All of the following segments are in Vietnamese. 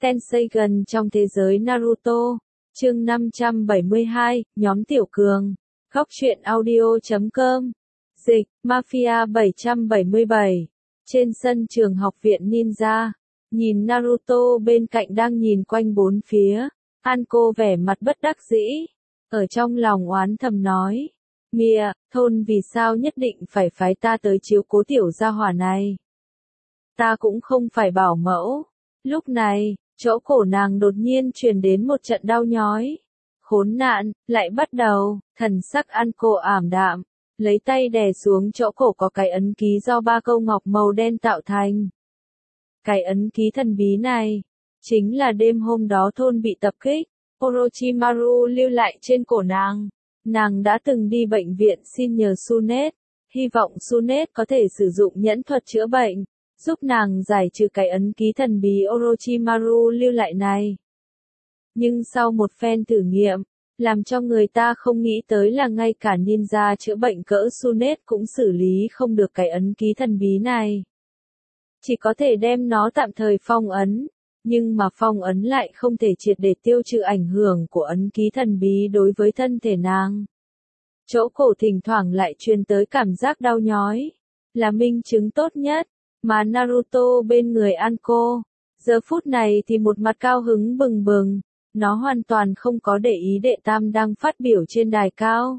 Tenseigan trong thế giới Naruto. Chương 572, nhóm Tiểu Cường. Góc truyện audio.com. Dịch, Mafia 777. Trên sân trường học viện ninja. Nhìn Naruto bên cạnh đang nhìn quanh bốn phía. Anko vẻ mặt bất đắc dĩ. Ở trong lòng oán thầm nói. Mia, thôn vì sao nhất định phải phái ta tới chiếu cố tiểu gia hỏa này. Ta cũng không phải bảo mẫu. Lúc này, chỗ cổ nàng đột nhiên truyền đến một trận đau nhói. Khốn nạn, lại bắt đầu, thần sắc Anko ảm đạm, lấy tay đè xuống chỗ cổ có cái ấn ký do 3 câu ngọc màu đen tạo thành. Cái ấn ký thần bí này, chính là đêm hôm đó thôn bị tập kích, Orochimaru lưu lại trên cổ nàng. Nàng đã từng đi bệnh viện xin nhờ Tsunade, hy vọng Tsunade có thể sử dụng nhẫn thuật chữa bệnh, giúp nàng giải trừ cái ấn ký thần bí Orochimaru lưu lại này. Nhưng sau một phen thử nghiệm, làm cho người ta không nghĩ tới là ngay cả ninja chữa bệnh cỡ Tsunade cũng xử lý không được cái ấn ký thần bí này. Chỉ có thể đem nó tạm thời phong ấn, nhưng mà phong ấn lại không thể triệt để tiêu trừ ảnh hưởng của ấn ký thần bí đối với thân thể nàng. Chỗ cổ thỉnh thoảng lại truyền tới cảm giác đau nhói, là minh chứng tốt nhất, mà Naruto bên người Anko, giờ phút này thì một mặt cao hứng bừng bừng, nó hoàn toàn không có để ý đệ tam đang phát biểu trên đài cao,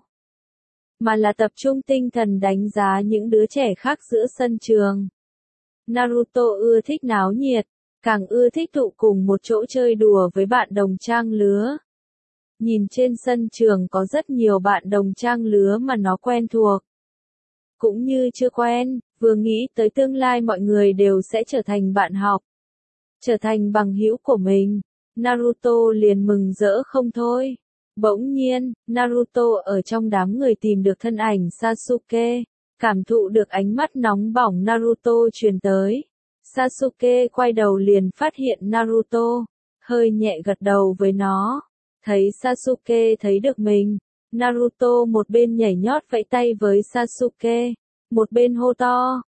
mà là tập trung tinh thần đánh giá những đứa trẻ khác giữa sân trường. Naruto ưa thích náo nhiệt, càng ưa thích tụ cùng một chỗ chơi đùa với bạn đồng trang lứa. Nhìn trên sân trường có rất nhiều bạn đồng trang lứa mà nó quen thuộc. Cũng như chưa quen, vừa nghĩ tới tương lai mọi người đều sẽ trở thành bạn học, trở thành bằng hữu của mình, Naruto liền mừng rỡ không thôi. Bỗng nhiên, Naruto ở trong đám người tìm được thân ảnh Sasuke, cảm thụ được ánh mắt nóng bỏng Naruto truyền tới. Sasuke quay đầu liền phát hiện Naruto, hơi nhẹ gật đầu với nó. Thấy Sasuke thấy được mình, Naruto một bên nhảy nhót vẫy tay với Sasuke, một bên hô to,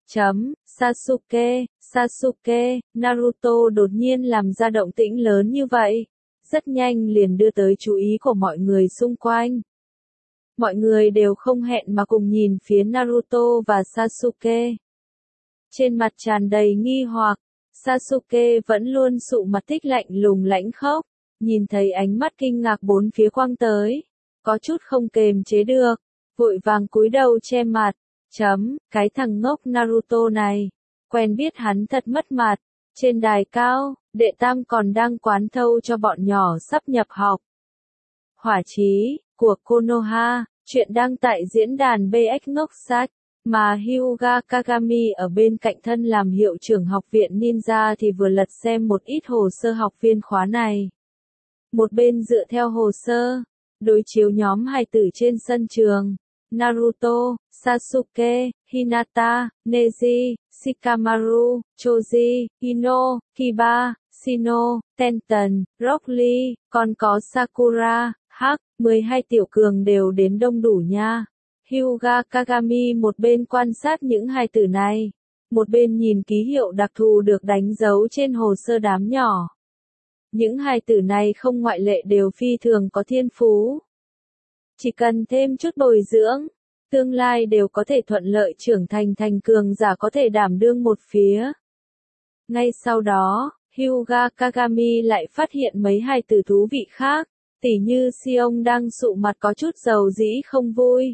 Sasuke, Sasuke, Naruto đột nhiên làm ra động tĩnh lớn như vậy, rất nhanh liền đưa tới chú ý của mọi người xung quanh. Mọi người đều không hẹn mà cùng nhìn phía Naruto và Sasuke. Trên mặt tràn đầy nghi hoặc, Sasuke vẫn luôn sụ mặt thích lạnh lùng lãnh khốc, nhìn thấy ánh mắt kinh ngạc bốn phía quăng tới, có chút không kềm chế được, vội vàng cúi đầu che mặt, cái thằng ngốc Naruto này, quen biết hắn thật mất mặt. Trên đài cao, đệ tam còn đang quán thâu cho bọn nhỏ sắp nhập học. Hỏa chí, của Konoha, chuyện đăng tại diễn đàn BX ngốc sách. Mà Hyuga Kagami ở bên cạnh thân làm hiệu trưởng học viện ninja thì vừa lật xem một ít hồ sơ học viên khóa này. Một bên dựa theo hồ sơ, đối chiếu nhóm hài tử trên sân trường, Naruto, Sasuke, Hinata, Neji, Shikamaru, Choji, Ino, Kiba, Shino, Tenten, Rock Lee, còn có Sakura, Hắc, 12 tiểu cường đều đến đông đủ nha. Hyuga Kagami một bên quan sát những hài tử này, một bên nhìn ký hiệu đặc thù được đánh dấu trên hồ sơ đám nhỏ. Những hài tử này không ngoại lệ đều phi thường có thiên phú. Chỉ cần thêm chút bồi dưỡng, tương lai đều có thể thuận lợi trưởng thành cường giả có thể đảm đương một phía. Ngay sau đó, Hyuga Kagami lại phát hiện mấy hài tử thú vị khác, tỉ như Xiong đang sụ mặt có chút dầu dĩ không vui.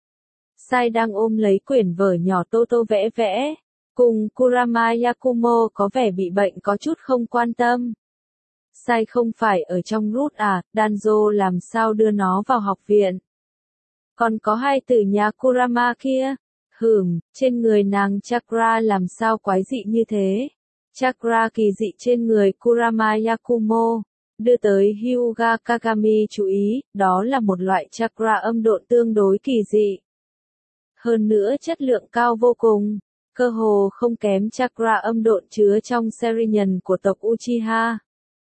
Sai đang ôm lấy quyển vở nhỏ Toto vẽ vẽ, cùng Kurama Yakumo có vẻ bị bệnh có chút không quan tâm. Sai không phải ở trong rút à, Danzo làm sao đưa nó vào học viện. Còn có hai tử nhà Kurama kia, trên người nàng chakra làm sao quái dị như thế. Chakra kỳ dị trên người Kurama Yakumo, đưa tới Hyuga Kagami chú ý, đó là một loại chakra âm độn tương đối kỳ dị. Hơn nữa chất lượng cao vô cùng, cơ hồ không kém chakra âm độn chứa trong Sharingan của tộc Uchiha.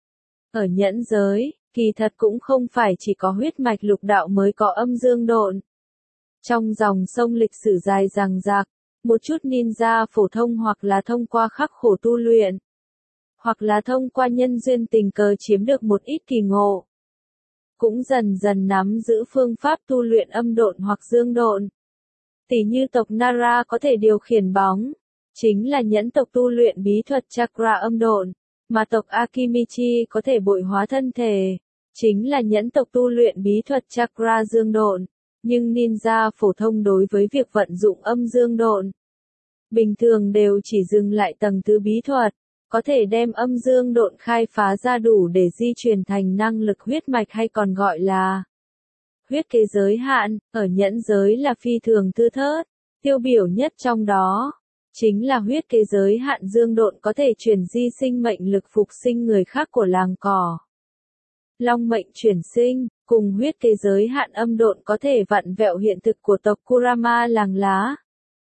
Ở nhẫn giới, kỳ thật cũng không phải chỉ có huyết mạch lục đạo mới có âm dương độn. Trong dòng sông lịch sử dài dằng dặc, một chút ninja phổ thông hoặc là thông qua khắc khổ tu luyện, hoặc là thông qua nhân duyên tình cờ chiếm được một ít kỳ ngộ. Cũng dần dần nắm giữ phương pháp tu luyện âm độn hoặc dương độn. Tỷ như tộc Nara có thể điều khiển bóng, chính là nhẫn tộc tu luyện bí thuật chakra âm độn, mà tộc Akimichi có thể bội hóa thân thể, chính là nhẫn tộc tu luyện bí thuật chakra dương độn, nhưng ninja phổ thông đối với việc vận dụng âm dương độn bình thường đều chỉ dừng lại tầng thứ bí thuật, có thể đem âm dương độn khai phá ra đủ để di truyền thành năng lực huyết mạch hay còn gọi là huyết kế giới hạn, ở nhẫn giới là phi thường thưa thớt, tiêu biểu nhất trong đó chính là huyết kế giới hạn dương độn có thể chuyển di sinh mệnh lực phục sinh người khác của làng cỏ. Long mệnh chuyển sinh, cùng huyết kế giới hạn âm độn có thể vặn vẹo hiện thực của tộc Kurama làng lá.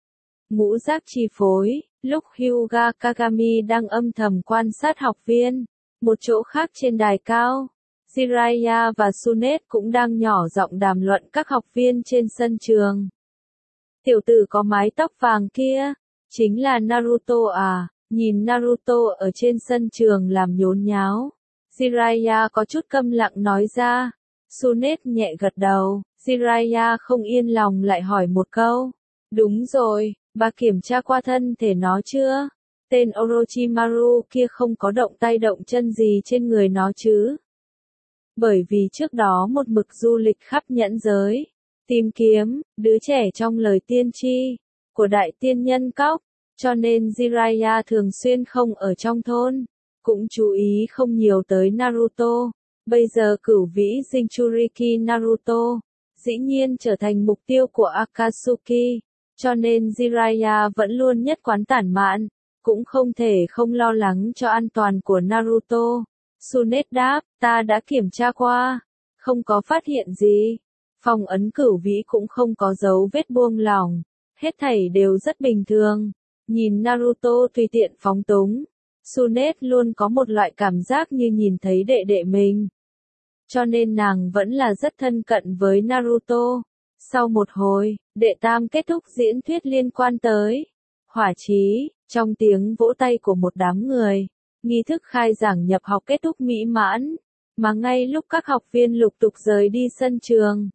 Ngũ giác chi phối, lúc Hyuga Kagami đang âm thầm quan sát học viên, một chỗ khác trên đài cao, Jiraiya và Tsunade cũng đang nhỏ giọng đàm luận các học viên trên sân trường. Tiểu tử có mái tóc vàng kia, chính là Naruto à, nhìn Naruto ở trên sân trường làm nhốn nháo. Jiraiya có chút câm lặng nói ra. Tsunade nhẹ gật đầu, Jiraiya không yên lòng lại hỏi một câu. Đúng rồi, bà kiểm tra qua thân thể nó chưa? Tên Orochimaru kia không có động tay động chân gì trên người nó chứ? Bởi vì trước đó một mực du lịch khắp nhẫn giới, tìm kiếm đứa trẻ trong lời tiên tri của đại tiên nhân cóc, cho nên Jiraiya thường xuyên không ở trong thôn, cũng chú ý không nhiều tới Naruto. Bây giờ cửu vĩ Jinchuriki Naruto dĩ nhiên trở thành mục tiêu của Akatsuki, cho nên Jiraiya vẫn luôn nhất quán tản mạn, cũng không thể không lo lắng cho an toàn của Naruto. Tsunade đáp, ta đã kiểm tra qua, không có phát hiện gì. Phong ấn cửu vĩ cũng không có dấu vết buông lỏng, hết thảy đều rất bình thường. Nhìn Naruto tùy tiện phóng túng, Tsunade luôn có một loại cảm giác như nhìn thấy đệ đệ mình. Cho nên nàng vẫn là rất thân cận với Naruto. Sau một hồi, đệ tam kết thúc diễn thuyết liên quan tới hỏa chí, trong tiếng vỗ tay của một đám người, nghi thức khai giảng nhập học kết thúc mỹ mãn, mà ngay lúc các học viên lục tục rời đi sân trường,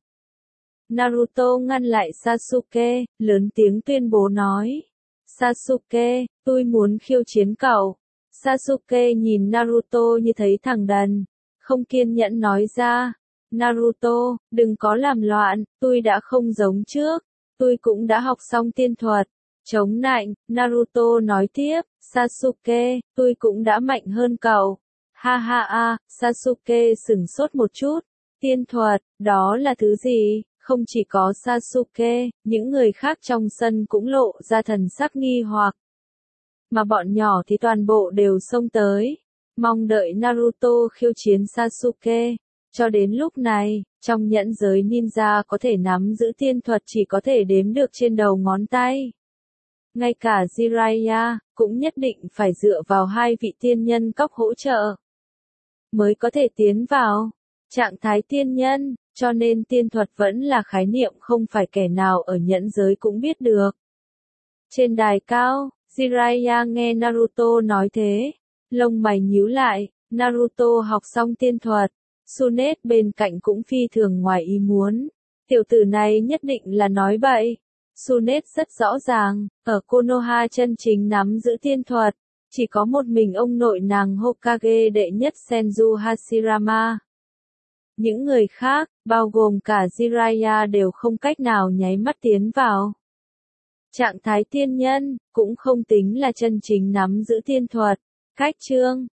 Naruto ngăn lại Sasuke, lớn tiếng tuyên bố nói. Sasuke, tôi muốn khiêu chiến cậu. Sasuke nhìn Naruto như thấy thằng đần, không kiên nhẫn nói ra. Naruto, đừng có làm loạn, tôi đã không giống trước, tôi cũng đã học xong tiên thuật. Chống nạnh, Naruto nói tiếp, Sasuke, tôi cũng đã mạnh hơn cậu. Ha ha ha, Sasuke sửng sốt một chút. Tiên thuật, đó là thứ gì? Không chỉ có Sasuke, những người khác trong sân cũng lộ ra thần sắc nghi hoặc. Mà bọn nhỏ thì toàn bộ đều xông tới, mong đợi Naruto khiêu chiến Sasuke. Cho đến lúc này, trong nhẫn giới ninja có thể nắm giữ tiên thuật chỉ có thể đếm được trên đầu ngón tay. Ngay cả Jiraiya, cũng nhất định phải dựa vào hai vị tiên nhân cóc hỗ trợ, mới có thể tiến vào trạng thái tiên nhân, cho nên tiên thuật vẫn là khái niệm không phải kẻ nào ở nhẫn giới cũng biết được. Trên đài cao, Jiraiya nghe Naruto nói thế, lông mày nhíu lại, Naruto học xong tiên thuật. Tsunade bên cạnh cũng phi thường ngoài ý muốn. Tiểu tử này nhất định là nói bậy. Tsunade rất rõ ràng, ở Konoha chân chính nắm giữ tiên thuật, chỉ có một mình ông nội nàng Hokage đệ nhất Senju Hashirama. Những người khác, bao gồm cả Jiraiya đều không cách nào nháy mắt tiến vào trạng thái tiên nhân, cũng không tính là chân chính nắm giữ tiên thuật. Cách chương